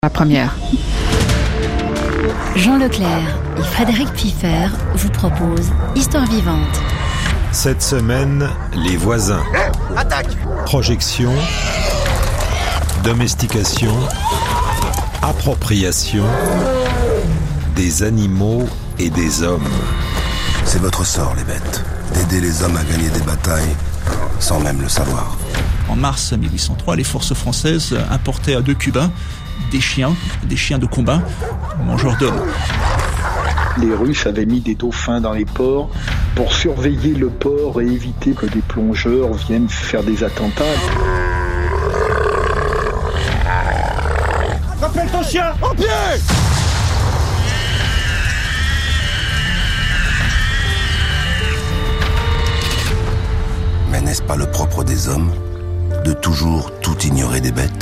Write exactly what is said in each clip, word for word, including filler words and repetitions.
La première. Jean Leclerc et Frédéric Piffer vous proposent Histoire vivante. Cette semaine, les voisins. Attaque! Projection, domestication, appropriation des animaux et des hommes. C'est votre sort, les bêtes, d'aider les hommes à gagner des batailles sans même le savoir. En mars mille huit cent trois, les forces françaises importaient de Cuba des chiens, des chiens de combat, mangeurs d'hommes. Les Russes avaient mis des dauphins dans les ports pour surveiller le port et éviter que des plongeurs viennent faire des attentats. Rappelle ton chien! En pied! Mais n'est-ce pas le propre des hommes de toujours tout ignorer des bêtes ?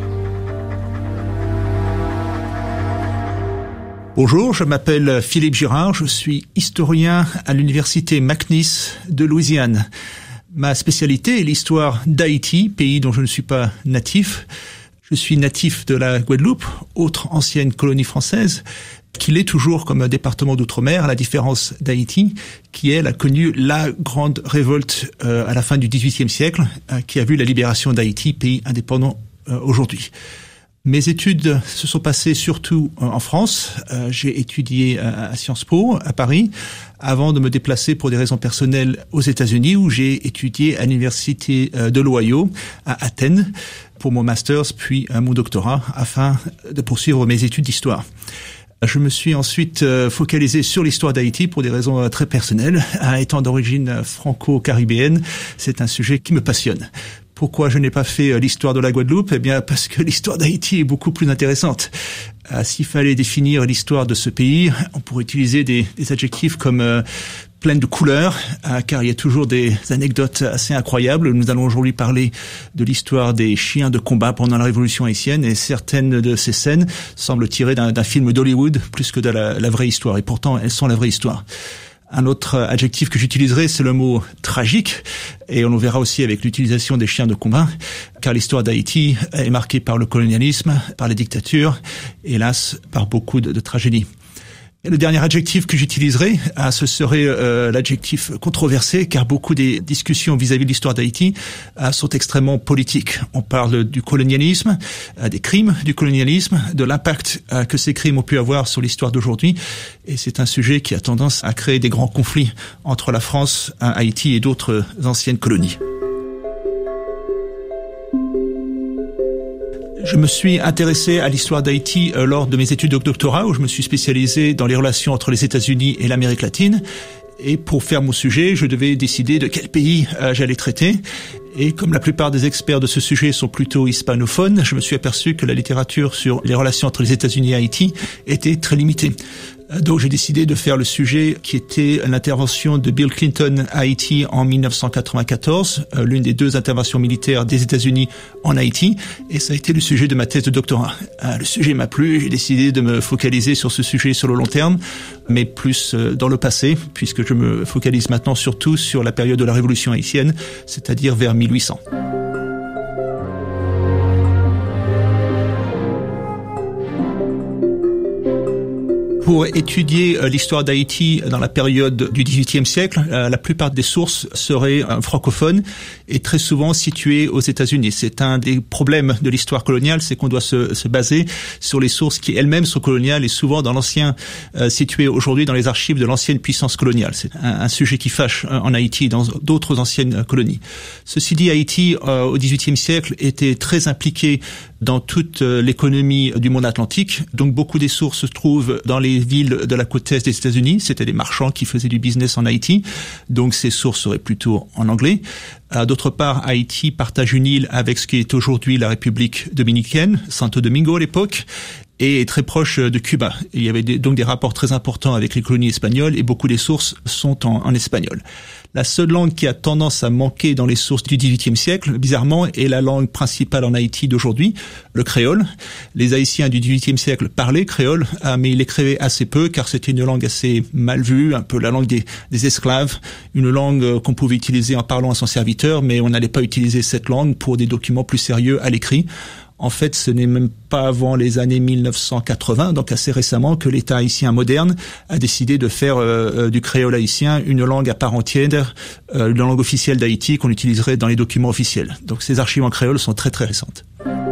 Bonjour, je m'appelle Philippe Girard, je suis historien à l'université McNeese de Louisiane. Ma spécialité est l'histoire d'Haïti, pays dont je ne suis pas natif. Je suis natif de la Guadeloupe, autre ancienne colonie française, qui l'est toujours comme un département d'outre-mer, à la différence d'Haïti, qui elle a connu la grande révolte euh, à la fin du dix-huitième siècle, euh, qui a vu la libération d'Haïti, pays indépendant euh, aujourd'hui. Mes études se sont passées surtout en France. Euh, j'ai étudié à Sciences Po, à Paris, avant de me déplacer pour des raisons personnelles aux États-Unis, où j'ai étudié à l'université de l'Ohio, à Athènes, pour mon master's, puis mon doctorat, afin de poursuivre mes études d'histoire. Je me suis ensuite focalisé sur l'histoire d'Haïti pour des raisons très personnelles. Étant d'origine franco-caribéenne, c'est un sujet qui me passionne. Pourquoi je n'ai pas fait l'histoire de la Guadeloupe ? Eh bien, parce que l'histoire d'Haïti est beaucoup plus intéressante. Euh, s'il fallait définir l'histoire de ce pays, on pourrait utiliser des, des adjectifs comme euh, pleine de couleurs, euh, car il y a toujours des anecdotes assez incroyables. Nous allons aujourd'hui parler de l'histoire des chiens de combat pendant la Révolution haïtienne, et certaines de ces scènes semblent tirées d'un, d'un film d'Hollywood plus que de la, la vraie histoire. Et pourtant, elles sont la vraie histoire. Un autre adjectif que j'utiliserai, c'est le mot tragique, et on le verra aussi avec l'utilisation des chiens de combat, car l'histoire d'Haïti est marquée par le colonialisme, par les dictatures, hélas, par beaucoup de, de tragédies. Et le dernier adjectif que j'utiliserai, ah, ce serait euh, l'adjectif controversé, car beaucoup des discussions vis-à-vis de l'histoire d'Haïti ah, sont extrêmement politiques. On parle du colonialisme, ah, des crimes du colonialisme, de l'impact ah, que ces crimes ont pu avoir sur l'histoire d'aujourd'hui, et c'est un sujet qui a tendance à créer des grands conflits entre la France, ah, Haïti et d'autres anciennes colonies. Je me suis intéressé à l'histoire d'Haïti euh, lors de mes études de doctorat, où je me suis spécialisé dans les relations entre les États-Unis et l'Amérique latine. Et pour faire mon sujet, je devais décider de quel pays euh, j'allais traiter. Et comme la plupart des experts de ce sujet sont plutôt hispanophones, je me suis aperçu que la littérature sur les relations entre les États-Unis et Haïti était très limitée. Donc j'ai décidé de faire le sujet qui était l'intervention de Bill Clinton à Haïti en dix-neuf cent quatre-vingt-quatorze, euh, l'une des deux interventions militaires des États-Unis en Haïti, et ça a été le sujet de ma thèse de doctorat. Euh, le sujet m'a plu, j'ai décidé de me focaliser sur ce sujet sur le long terme, mais plus euh, dans le passé, puisque je me focalise maintenant surtout sur la période de la Révolution haïtienne, c'est-à-dire vers mille huit cents. Pour étudier l'histoire d'Haïti dans la période du dix-huitième siècle, la plupart des sources seraient francophones et très souvent situées aux États-Unis. C'est un des problèmes de l'histoire coloniale, c'est qu'on doit se, se baser sur les sources qui elles-mêmes sont coloniales et souvent dans l'ancien, euh, situées aujourd'hui dans les archives de l'ancienne puissance coloniale. C'est un, un sujet qui fâche en Haïti et dans d'autres anciennes colonies. Ceci dit, Haïti, euh, au dix-huitième siècle, était très impliqué dans toute l'économie du monde atlantique. Donc beaucoup des sources se trouvent dans les villes de la côte est des États-Unis. C'était des marchands qui faisaient du business en Haïti. Donc ces sources seraient plutôt en anglais. D'autre part, Haïti partage une île avec ce qui est aujourd'hui la République dominicaine, Santo Domingo à l'époque, et est très proche de Cuba. Il y avait des, donc des rapports très importants avec les colonies espagnoles et beaucoup des sources sont en, en espagnol. La seule langue qui a tendance à manquer dans les sources du dix-huitième siècle, bizarrement, est la langue principale en Haïti d'aujourd'hui, le créole. Les Haïtiens du dix-huitième siècle parlaient créole, mais ils l'écrivaient assez peu car c'était une langue assez mal vue, un peu la langue des, des esclaves, une langue qu'on pouvait utiliser en parlant à son serviteur, mais on n'allait pas utiliser cette langue pour des documents plus sérieux à l'écrit. En fait, ce n'est même pas avant les années mille neuf cent quatre-vingts, donc assez récemment, que l'État haïtien moderne a décidé de faire euh, du créole haïtien une langue à part entière, euh, une langue officielle d'Haïti qu'on utiliserait dans les documents officiels. Donc ces archives en créole sont très très récentes.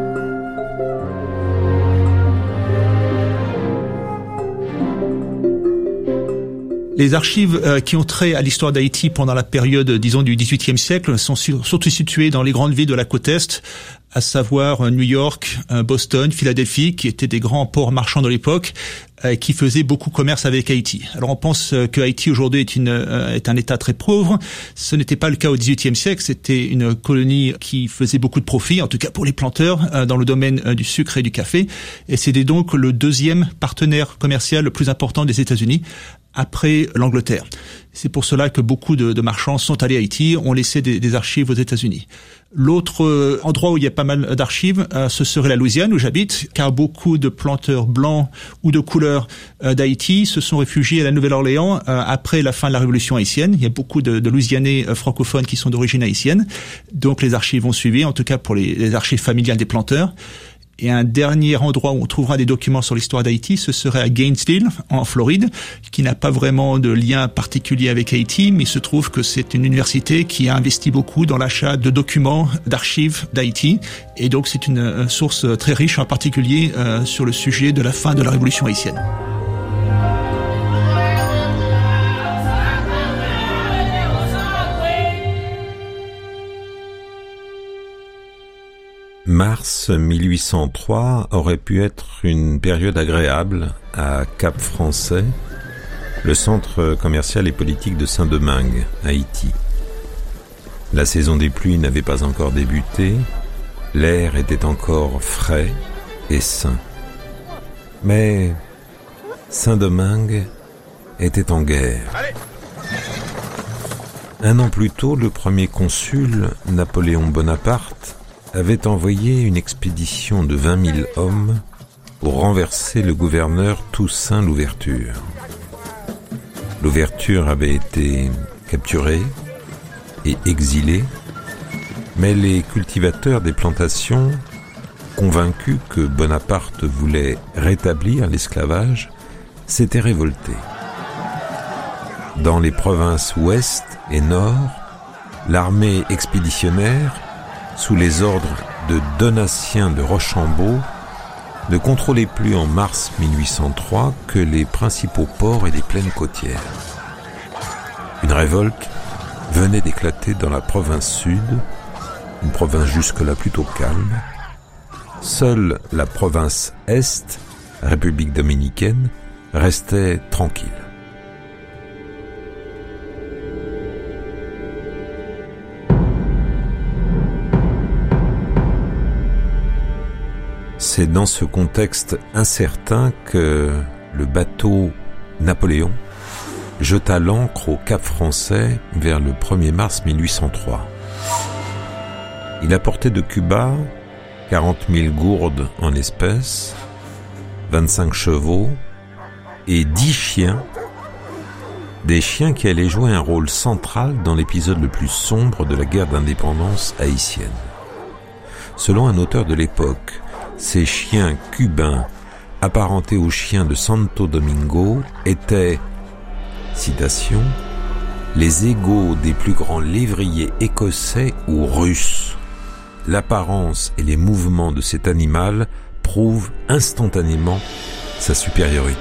Les archives euh, qui ont trait à l'histoire d'Haïti pendant la période, disons, du dix-huitième siècle sont sur, surtout situées dans les grandes villes de la côte Est, à savoir euh, New York, euh, Boston, Philadelphie, qui étaient des grands ports marchands de l'époque, euh, qui faisaient beaucoup commerce avec Haïti. Alors on pense euh, que Haïti aujourd'hui est, une, euh, est un État très pauvre. Ce n'était pas le cas au dix-huitième siècle. C'était une colonie qui faisait beaucoup de profit, en tout cas pour les planteurs, euh, dans le domaine euh, du sucre et du café. Et c'était donc le deuxième partenaire commercial le plus important des États-Unis, après l'Angleterre. C'est pour cela que beaucoup de, de marchands sont allés à Haïti, ont laissé des, des archives aux États-Unis. L'autre euh, endroit où il y a pas mal d'archives, euh, ce serait la Louisiane, où j'habite, car beaucoup de planteurs blancs ou de couleur euh, d'Haïti se sont réfugiés à la Nouvelle-Orléans euh, après la fin de la Révolution haïtienne. Il y a beaucoup de, de Louisianais euh, francophones qui sont d'origine haïtienne, donc les archives ont suivi, en tout cas pour les, les archives familiales des planteurs. Et un dernier endroit où on trouvera des documents sur l'histoire d'Haïti, ce serait à Gainesville, en Floride, qui n'a pas vraiment de lien particulier avec Haïti, mais il se trouve que c'est une université qui a investi beaucoup dans l'achat de documents, d'archives d'Haïti. Et donc c'est une source très riche, en particulier euh, sur le sujet de la fin de la Révolution haïtienne. Mars mille huit cent trois aurait pu être une période agréable à Cap-Français, le centre commercial et politique de Saint-Domingue, Haïti. La saison des pluies n'avait pas encore débuté, l'air était encore frais et sain. Mais Saint-Domingue était en guerre. Un an plus tôt, le premier consul, Napoléon Bonaparte, avait envoyé une expédition de vingt mille hommes pour renverser le gouverneur Toussaint Louverture. Louverture avait été capturé et exilé, mais les cultivateurs des plantations, convaincus que Bonaparte voulait rétablir l'esclavage, s'étaient révoltés. Dans les provinces ouest et nord, l'armée expéditionnaire, sous les ordres de Donatien de Rochambeau, ne contrôlait plus en mars mille huit cent trois que les principaux ports et les plaines côtières. Une révolte venait d'éclater dans la province sud, une province jusque-là plutôt calme. Seule la province est, République dominicaine, restait tranquille. C'est dans ce contexte incertain que le bateau Napoléon jeta l'ancre au Cap Français vers le premier mars mille huit cent trois. Il apportait de Cuba quarante mille gourdes en espèces, vingt-cinq chevaux et dix chiens, des chiens qui allaient jouer un rôle central dans l'épisode le plus sombre de la guerre d'indépendance haïtienne. Selon un auteur de l'époque, ces chiens cubains, apparentés aux chiens de Santo Domingo, étaient, citation, les égaux des plus grands lévriers écossais ou russes. L'apparence et les mouvements de cet animal prouvent instantanément sa supériorité.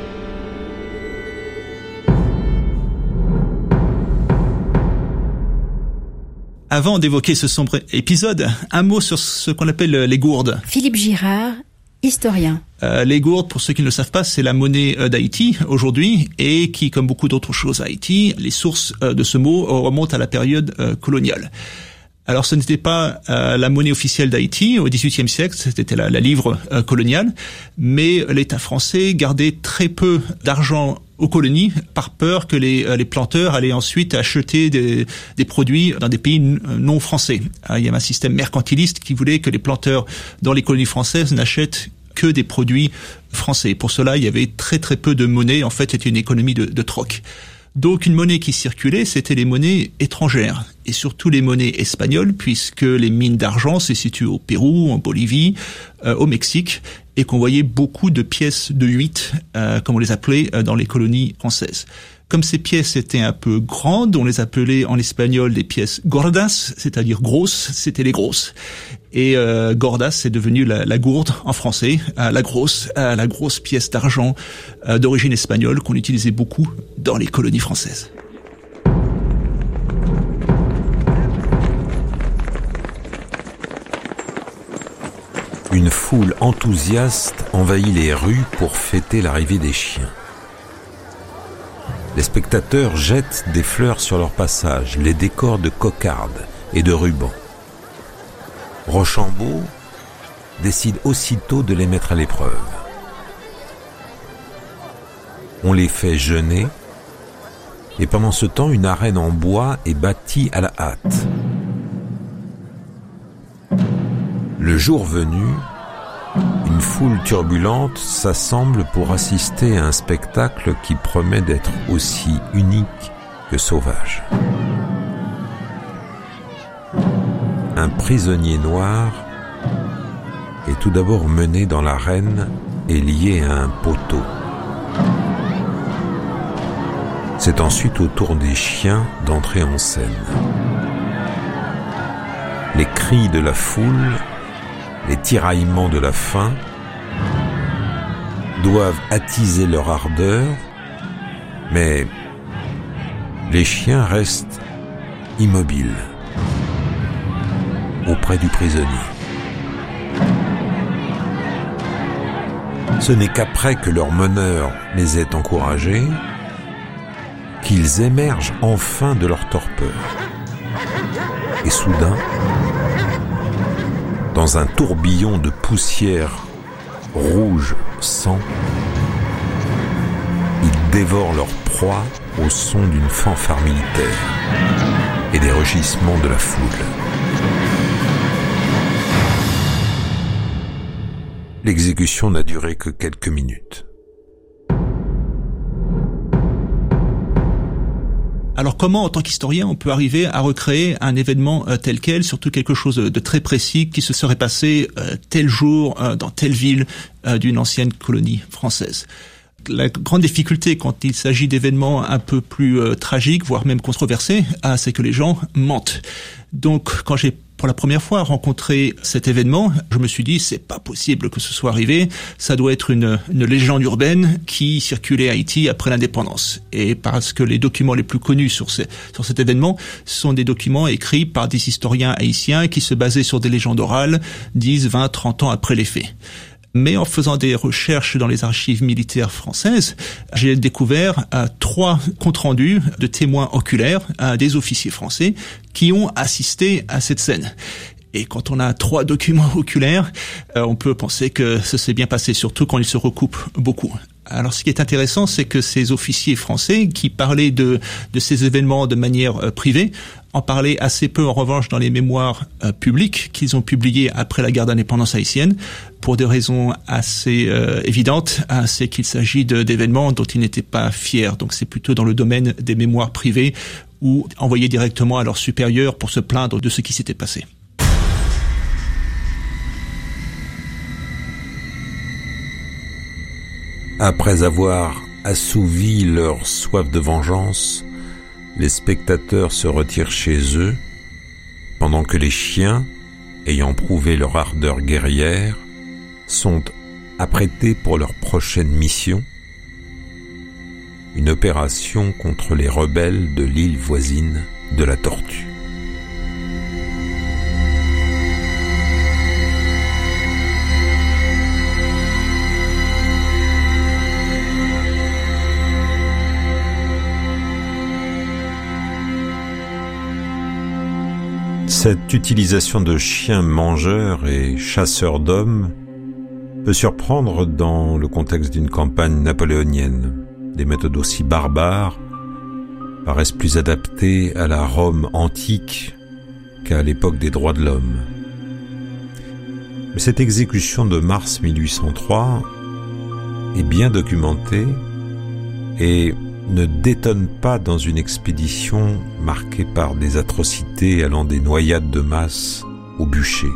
Avant d'évoquer ce sombre épisode, un mot sur ce qu'on appelle les gourdes. Philippe Girard, historien. Euh, les gourdes, pour ceux qui ne le savent pas, c'est la monnaie euh, d'Haïti aujourd'hui et qui, comme beaucoup d'autres choses à Haïti, les sources euh, de ce mot remontent à la période euh, coloniale. Alors ce n'était pas euh, la monnaie officielle d'Haïti au dix-huitième siècle, c'était la, la livre euh, coloniale, mais l'État français gardait très peu d'argent aux colonies par peur que les, les planteurs allaient ensuite acheter des, des produits dans des pays non français. Il y avait un système mercantiliste qui voulait que les planteurs dans les colonies françaises n'achètent que des produits français. Pour cela, il y avait très très peu de monnaie. En fait, c'était une économie de, de troc. Donc une monnaie qui circulait, c'était les monnaies étrangères, et surtout les monnaies espagnoles, puisque les mines d'argent se situent au Pérou, en Bolivie, euh, au Mexique, et qu'on voyait beaucoup de pièces de huit, euh, comme on les appelait, euh, dans les colonies françaises. Comme ces pièces étaient un peu grandes, on les appelait en espagnol des pièces gordas, c'est-à-dire grosses, c'était les grosses. Et euh, gordas, c'est devenu la, la gourde en français, euh, la grosse, euh, la grosse pièce d'argent euh, d'origine espagnole qu'on utilisait beaucoup dans les colonies françaises. Une foule enthousiaste envahit les rues pour fêter l'arrivée des chiens. Les spectateurs jettent des fleurs sur leur passage, les décorent de cocardes et de rubans. Rochambeau décide aussitôt de les mettre à l'épreuve. On les fait jeûner, et pendant ce temps, une arène en bois est bâtie à la hâte. Le jour venu, une foule turbulente s'assemble pour assister à un spectacle qui promet d'être aussi unique que sauvage. Un prisonnier noir est tout d'abord mené dans l'arène et lié à un poteau. C'est ensuite au tour des chiens d'entrer en scène. Les cris de la foule, les tiraillements de la faim doivent attiser leur ardeur, mais les chiens restent immobiles auprès du prisonnier. Ce n'est qu'après que leur meneur les ait encouragés qu'ils émergent enfin de leur torpeur. Et soudain, dans un tourbillon de poussière rouge sang, ils dévorent leur proie au son d'une fanfare militaire et des rugissements de la foule. L'exécution n'a duré que quelques minutes. Alors comment, en tant qu'historien, on peut arriver à recréer un événement euh, tel quel, surtout quelque chose de, de très précis qui se serait passé euh, tel jour euh, dans telle ville euh, d'une ancienne colonie française? La grande difficulté quand il s'agit d'événements un peu plus euh, tragiques, voire même controversés, ah, c'est que les gens mentent. Donc quand j'ai pour la première fois rencontré cet événement, je me suis dit c'est pas possible que ce soit arrivé, ça doit être une, une légende urbaine qui circulait à Haïti après l'indépendance. Et parce que les documents les plus connus sur, ce, sur cet événement sont des documents écrits par des historiens haïtiens qui se basaient sur des légendes orales dix, vingt, trente ans après les faits. Mais en faisant des recherches dans les archives militaires françaises, j'ai découvert euh, trois comptes rendus de témoins oculaires euh, des officiers français qui ont assisté à cette scène. Et quand on a trois documents oculaires, euh, on peut penser que ça s'est bien passé, surtout quand ils se recoupent beaucoup. Alors, ce qui est intéressant, c'est que ces officiers français qui parlaient de, de ces événements de manière euh, privée en parlaient assez peu, en revanche, dans les mémoires euh, publiques qu'ils ont publiées après la guerre d'indépendance haïtienne, pour des raisons assez euh, évidentes. Hein, c'est qu'il s'agit de, d'événements dont ils n'étaient pas fiers. Donc, c'est plutôt dans le domaine des mémoires privées ou envoyés directement à leurs supérieurs pour se plaindre de ce qui s'était passé. Après avoir assouvi leur soif de vengeance, les spectateurs se retirent chez eux, pendant que les chiens, ayant prouvé leur ardeur guerrière, sont apprêtés pour leur prochaine mission, une opération contre les rebelles de l'île voisine de la Tortue. Cette utilisation de chiens mangeurs et chasseurs d'hommes peut surprendre dans le contexte d'une campagne napoléonienne. Des méthodes aussi barbares paraissent plus adaptées à la Rome antique qu'à l'époque des droits de l'homme. Mais cette exécution de mars mille huit cent trois est bien documentée et ne détonne pas dans une expédition marquée par des atrocités allant des noyades de masse au bûcher.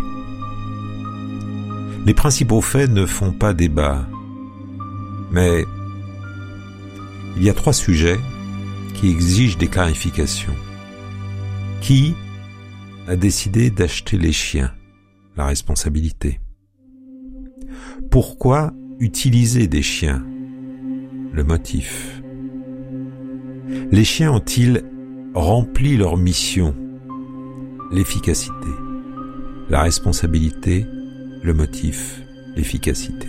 Les principaux faits ne font pas débat, mais il y a trois sujets qui exigent des clarifications. Qui a décidé d'acheter les chiens? La responsabilité. Pourquoi utiliser des chiens? Le motif. Les chiens ont-ils rempli leur mission? L'efficacité. La responsabilité, le motif, l'efficacité.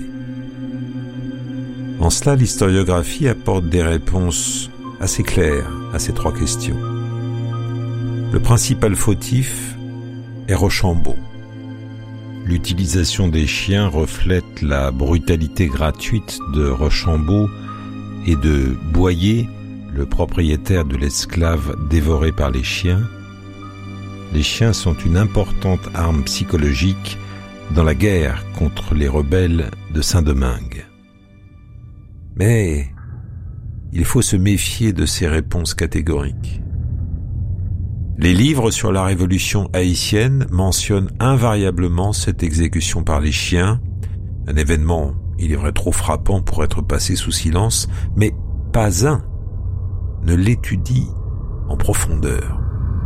En cela, l'historiographie apporte des réponses assez claires à ces trois questions. Le principal fautif est Rochambeau. L'utilisation des chiens reflète la brutalité gratuite de Rochambeau et de Boyer, le propriétaire de l'esclave dévoré par les chiens. Les chiens sont une importante arme psychologique dans la guerre contre les rebelles de Saint-Domingue. Mais il faut se méfier de ces réponses catégoriques. Les livres sur la révolution haïtienne mentionnent invariablement cette exécution par les chiens, un événement, il est vrai, trop frappant pour être passé sous silence, mais pas un ne l'étudie en profondeur.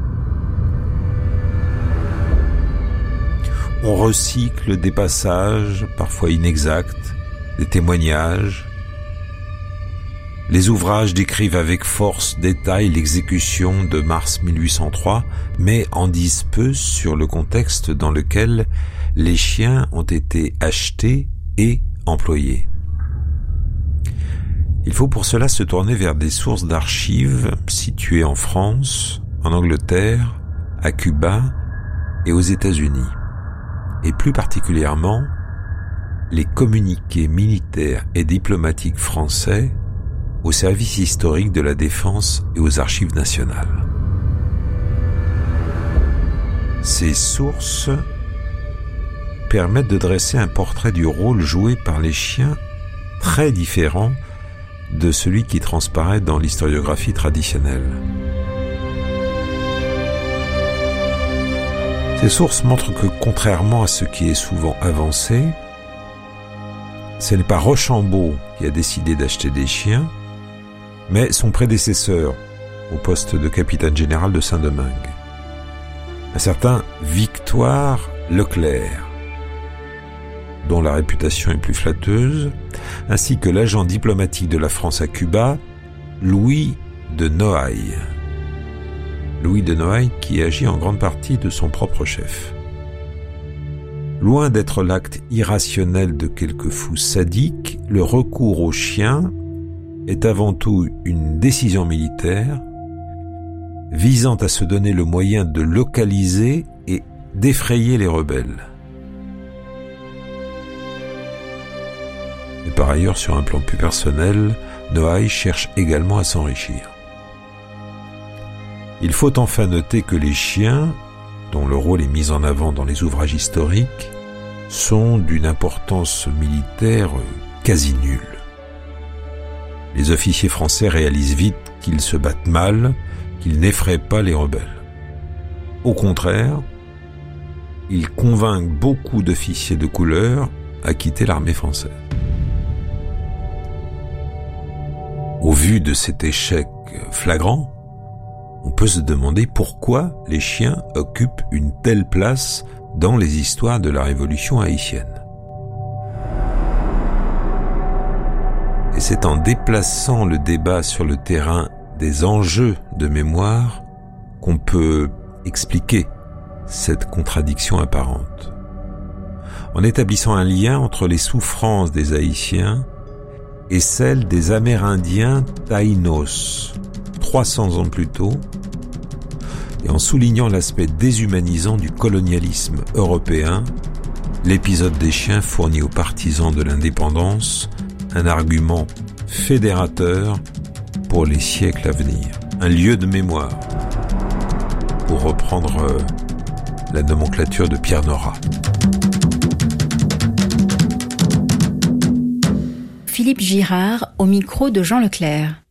On recycle des passages, parfois inexacts, des témoignages. Les ouvrages décrivent avec force détail l'exécution de mars mille huit cent trois, mais en disent peu sur le contexte dans lequel les chiens ont été achetés et employés. Il faut pour cela se tourner vers des sources d'archives situées en France, en Angleterre, à Cuba et aux États-Unis, et plus particulièrement les communiqués militaires et diplomatiques français au service historique de la Défense et aux Archives nationales. Ces sources permettent de dresser un portrait du rôle joué par les chiens très différent de celui qui transparaît dans l'historiographie traditionnelle. Ces sources montrent que, contrairement à ce qui est souvent avancé, ce n'est pas Rochambeau qui a décidé d'acheter des chiens, mais son prédécesseur au poste de capitaine général de Saint-Domingue, un certain Victoire Leclerc, dont la réputation est plus flatteuse, ainsi que l'agent diplomatique de la France à Cuba, Louis de Noailles. Louis de Noailles qui agit en grande partie de son propre chef. Loin d'être l'acte irrationnel de quelques fous sadiques, le recours aux chiens est avant tout une décision militaire visant à se donner le moyen de localiser et d'effrayer les rebelles. Et par ailleurs, sur un plan plus personnel, Noailles cherche également à s'enrichir. Il faut enfin noter que les chiens, dont le rôle est mis en avant dans les ouvrages historiques, sont d'une importance militaire quasi nulle. Les officiers français réalisent vite qu'ils se battent mal, qu'ils n'effraient pas les rebelles. Au contraire, ils convainquent beaucoup d'officiers de couleur à quitter l'armée française. Au vu de cet échec flagrant, on peut se demander pourquoi les chiens occupent une telle place dans les histoires de la Révolution haïtienne. Et c'est en déplaçant le débat sur le terrain des enjeux de mémoire qu'on peut expliquer cette contradiction apparente. En établissant un lien entre les souffrances des Haïtiens et celles des Amérindiens Taïnos, trois cents ans plus tôt, et en soulignant l'aspect déshumanisant du colonialisme européen, l'épisode des chiens fournit aux partisans de l'indépendance un argument fédérateur pour les siècles à venir, un lieu de mémoire, pour reprendre la nomenclature de Pierre Nora. Philippe Girard au micro de Jean Leclerc.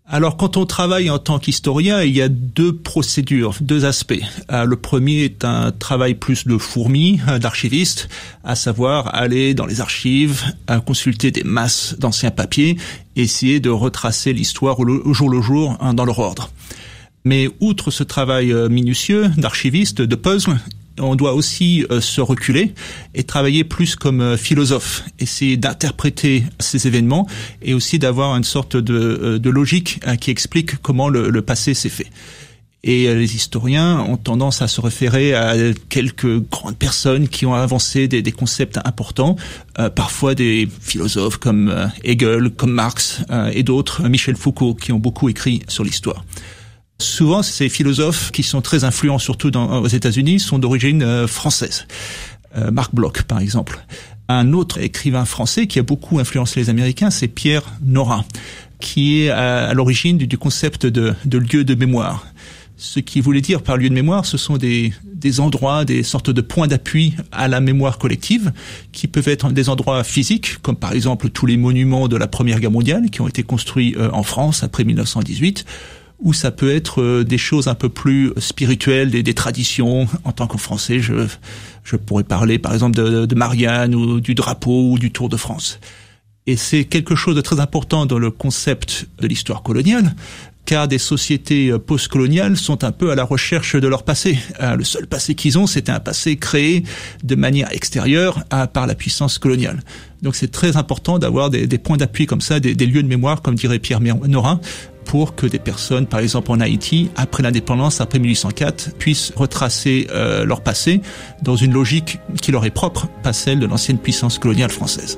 Alors, quand on travaille en tant qu'historien, il y a deux procédures, deux aspects. Euh, le premier est un travail plus de fourmi, euh, d'archiviste, à savoir aller dans les archives, euh, consulter des masses d'anciens papiers, essayer de retracer l'histoire au, au jour le jour, hein, dans leur ordre. Mais outre ce travail euh, minutieux d'archiviste, de puzzle, on doit aussi euh, se reculer et travailler plus comme euh, philosophe, essayer d'interpréter ces événements et aussi d'avoir une sorte de, euh, de logique euh, qui explique comment le, le passé s'est fait. Et euh, les historiens ont tendance à se référer à quelques grandes personnes qui ont avancé des, des concepts importants, euh, parfois des philosophes comme euh, Hegel, comme Marx euh, et d'autres, Michel Foucault, qui ont beaucoup écrit sur l'histoire. Souvent, ces philosophes, qui sont très influents surtout dans, aux États-Unis, sont d'origine euh, française. Euh, Marc Bloch, par exemple. Un autre écrivain français qui a beaucoup influencé les Américains, c'est Pierre Nora, qui est à, à l'origine du, du concept de, de lieu de mémoire. Ce qu'il voulait dire par lieu de mémoire, ce sont des, des endroits, des sortes de points d'appui à la mémoire collective, qui peuvent être des endroits physiques, comme par exemple tous les monuments de la Première Guerre mondiale, qui ont été construits euh, en France après mille neuf cent dix-huit, ou ça peut être euh, des choses un peu plus spirituelles, des, des traditions. En tant que Français, je, je pourrais parler par exemple de, de Marianne, ou du drapeau, ou du Tour de France. Et c'est quelque chose de très important dans le concept de l'histoire coloniale, car des sociétés post-coloniales sont un peu à la recherche de leur passé. Le seul passé qu'ils ont, c'était un passé créé de manière extérieure à, par la puissance coloniale. Donc c'est très important d'avoir des, des points d'appui comme ça, des, des lieux de mémoire, comme dirait Pierre Nora, pour que des personnes, par exemple en Haïti, après l'indépendance, après mille huit cent quatre, puissent retracer euh, leur passé dans une logique qui leur est propre, pas celle de l'ancienne puissance coloniale française.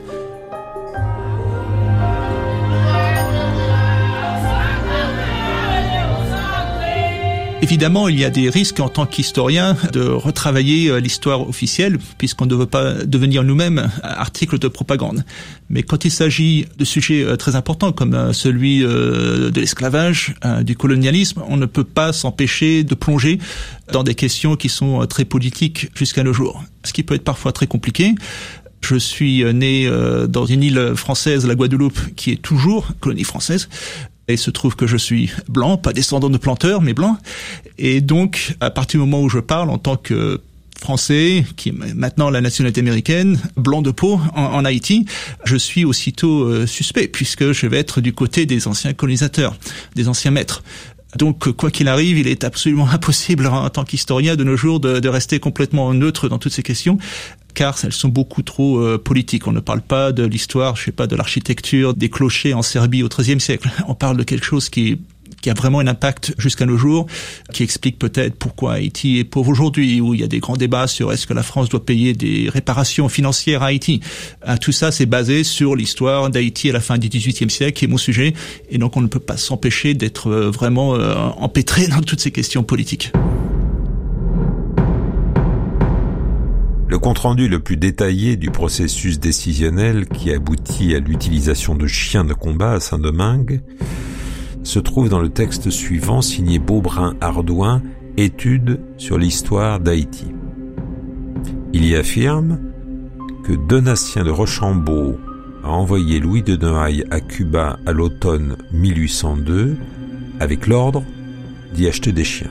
Évidemment, il y a des risques en tant qu'historien de retravailler l'histoire officielle, puisqu'on ne veut pas devenir nous-mêmes article de propagande. Mais quand il s'agit de sujets très importants comme celui de l'esclavage, du colonialisme, on ne peut pas s'empêcher de plonger dans des questions qui sont très politiques jusqu'à nos jours. Ce qui peut être parfois très compliqué. Je suis né dans une île française, la Guadeloupe, qui est toujours colonie française. Et il se trouve que je suis blanc, pas descendant de planteurs, mais blanc. Et donc, à partir du moment où je parle en tant que Français, qui est maintenant la nationalité américaine, blanc de peau en, en Haïti, je suis aussitôt euh, suspect, puisque je vais être du côté des anciens colonisateurs, des anciens maîtres. Donc, quoi qu'il arrive, il est absolument impossible en tant qu'historien de nos jours de, de rester complètement neutre dans toutes ces questions, car elles sont beaucoup trop euh, politiques. On ne parle pas de l'histoire, je sais pas, de l'architecture, des clochers en Serbie au treizième siècle. On parle de quelque chose qui qui a vraiment un impact jusqu'à nos jours, qui explique peut-être pourquoi Haïti est pauvre aujourd'hui, où il y a des grands débats sur est-ce que la France doit payer des réparations financières à Haïti. Euh, tout ça, c'est basé sur l'histoire d'Haïti à la fin du dix-huitième siècle, qui est mon sujet, et donc on ne peut pas s'empêcher d'être euh, vraiment euh, empêtré dans toutes ces questions politiques. Le compte-rendu le plus détaillé du processus décisionnel qui aboutit à l'utilisation de chiens de combat à Saint-Domingue se trouve dans le texte suivant signé Beaubrun-Ardouin, Études sur l'histoire d'Haïti. Il y affirme que Donatien de Rochambeau a envoyé Louis de Noailles à Cuba à l'automne mille huit cent deux avec l'ordre d'y acheter des chiens.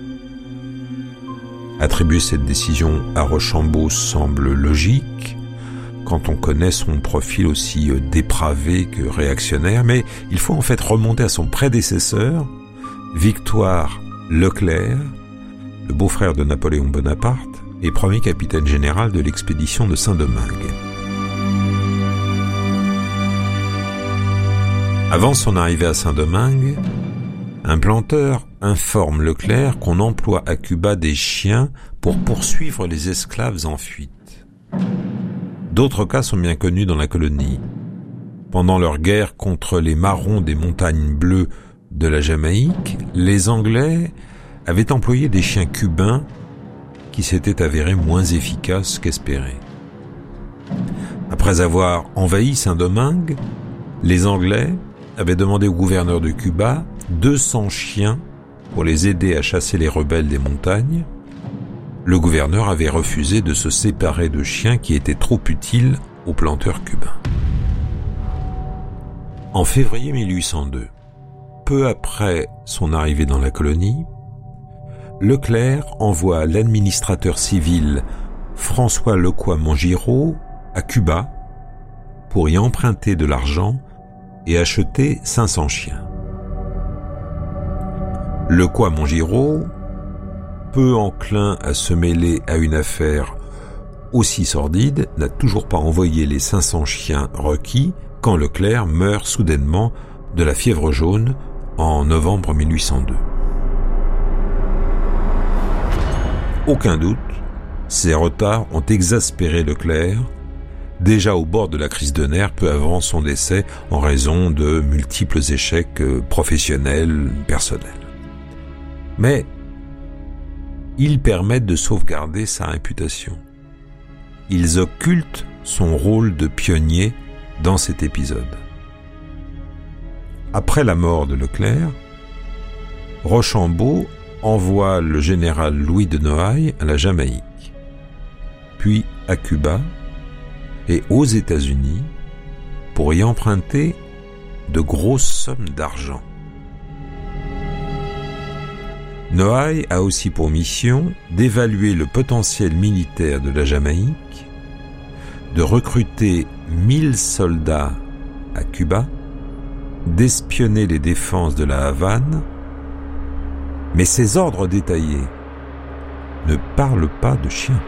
Attribuer cette décision à Rochambeau semble logique quand on connaît son profil aussi dépravé que réactionnaire, mais il faut en fait remonter à son prédécesseur, Victoire Leclerc, le beau-frère de Napoléon Bonaparte et premier capitaine général de l'expédition de Saint-Domingue. Avant son arrivée à Saint-Domingue, un planteur informe Leclerc qu'on emploie à Cuba des chiens pour poursuivre les esclaves en fuite. D'autres cas sont bien connus dans la colonie. Pendant leur guerre contre les marrons des montagnes bleues de la Jamaïque, les Anglais avaient employé des chiens cubains qui s'étaient avérés moins efficaces qu'espérés. Après avoir envahi Saint-Domingue, les Anglais avaient demandé au gouverneur de Cuba deux cents chiens pour les aider à chasser les rebelles des montagnes. Le gouverneur avait refusé de se séparer de chiens qui étaient trop utiles aux planteurs cubains. En février mille huit cent deux, peu après son arrivée dans la colonie, Leclerc envoie l'administrateur civil François Lecoy-Mongiraud à Cuba pour y emprunter de l'argent et acheter cinq cents chiens. Lecoy-Mongiraud, peu enclin à se mêler à une affaire aussi sordide, n'a toujours pas envoyé les cinq cents chiens requis quand Leclerc meurt soudainement de la fièvre jaune en novembre mille huit cent deux. Aucun doute, ces retards ont exaspéré Leclerc, déjà au bord de la crise de nerfs peu avant son décès en raison de multiples échecs professionnels, personnels. Mais ils permettent de sauvegarder sa réputation. Ils occultent son rôle de pionnier dans cet épisode. Après la mort de Leclerc, Rochambeau envoie le général Louis de Noailles à la Jamaïque, puis à Cuba et aux États-Unis pour y emprunter de grosses sommes d'argent. Noailles a aussi pour mission d'évaluer le potentiel militaire de la Jamaïque, de recruter mille soldats à Cuba, d'espionner les défenses de la Havane, mais ces ordres détaillés ne parlent pas de chiens.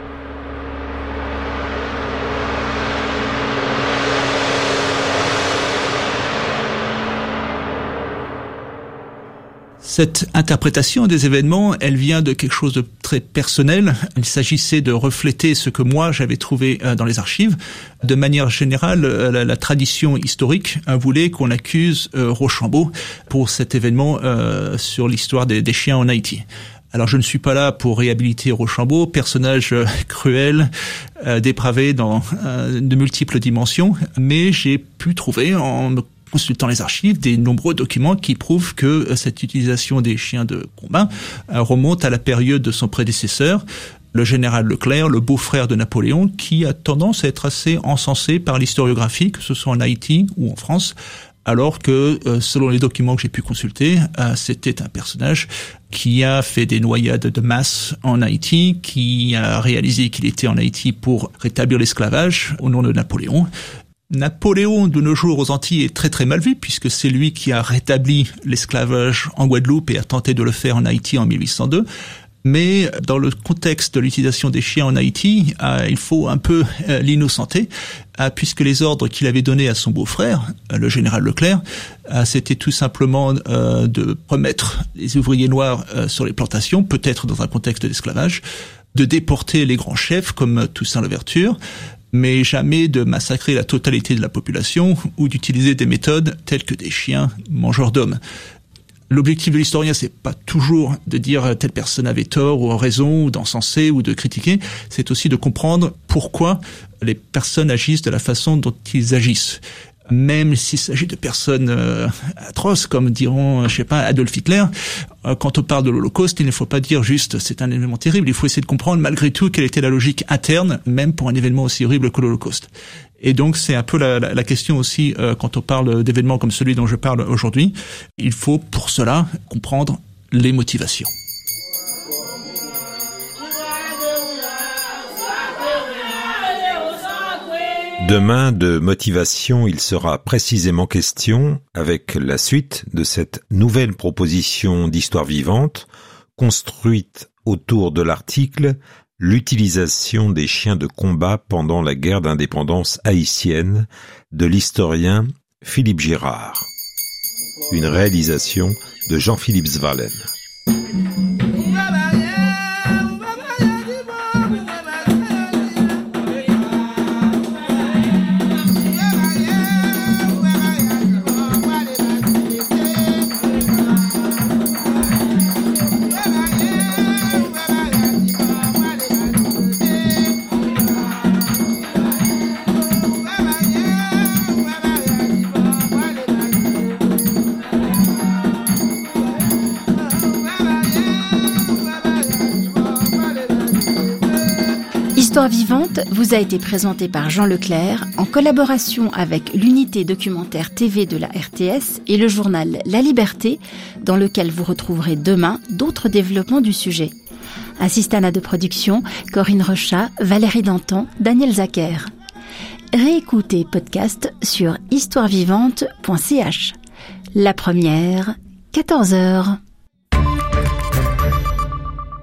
Cette interprétation des événements, elle vient de quelque chose de très personnel. Il s'agissait de refléter ce que moi j'avais trouvé dans les archives. De manière générale, la, la tradition historique voulait qu'on accuse Rochambeau pour cet événement euh, sur l'histoire des, des chiens en Haïti. Alors je ne suis pas là pour réhabiliter Rochambeau, personnage euh, cruel, euh, dépravé dans euh, de multiples dimensions, mais j'ai pu trouver en me consultant les archives, des nombreux documents qui prouvent que cette utilisation des chiens de combat remonte à la période de son prédécesseur, le général Leclerc, le beau-frère de Napoléon, qui a tendance à être assez encensé par l'historiographie, que ce soit en Haïti ou en France, alors que, selon les documents que j'ai pu consulter, c'était un personnage qui a fait des noyades de masse en Haïti, qui a réalisé qu'il était en Haïti pour rétablir l'esclavage au nom de Napoléon. Napoléon, de nos jours aux Antilles, est très très mal vu, puisque c'est lui qui a rétabli l'esclavage en Guadeloupe et a tenté de le faire en Haïti en mille huit cent deux. Mais dans le contexte de l'utilisation des chiens en Haïti, euh, il faut un peu euh, l'innocenter, euh, puisque les ordres qu'il avait donnés à son beau-frère, euh, le général Leclerc, euh, c'était tout simplement euh, de remettre les ouvriers noirs euh, sur les plantations, peut-être dans un contexte d'esclavage, de déporter les grands chefs comme Toussaint Louverture, mais jamais de massacrer la totalité de la population ou d'utiliser des méthodes telles que des chiens mangeurs d'hommes. L'objectif de l'historien, c'est pas toujours de dire telle personne avait tort ou raison, ou d'encenser ou de critiquer, c'est aussi de comprendre pourquoi les personnes agissent de la façon dont ils agissent. Même s'il s'agit de personnes euh, atroces, comme diront, je sais pas, Adolf Hitler, euh, quand on parle de l'Holocauste, il ne faut pas dire juste c'est un événement terrible, il faut essayer de comprendre malgré tout quelle était la logique interne, même pour un événement aussi horrible que l'Holocauste. Et donc c'est un peu la, la, la question aussi, euh, quand on parle d'événements comme celui dont je parle aujourd'hui, il faut pour cela comprendre les motivations. Demain, de motivation, il sera précisément question, avec la suite de cette nouvelle proposition d'histoire vivante, construite autour de l'article « L'utilisation des chiens de combat pendant la guerre d'indépendance haïtienne » de l'historien Philippe Girard. Une réalisation de Jean-Philippe Svalen. Yeah. Histoire vivante vous a été présentée par Jean Leclerc en collaboration avec l'unité documentaire T V de la R T S et le journal La Liberté, dans lequel vous retrouverez demain d'autres développements du sujet. Assistana de production, Corinne Rochat, Valérie Danton, Daniel Zacher. Réécoutez podcast sur histoire vivante point c h. La première, quatorze heures.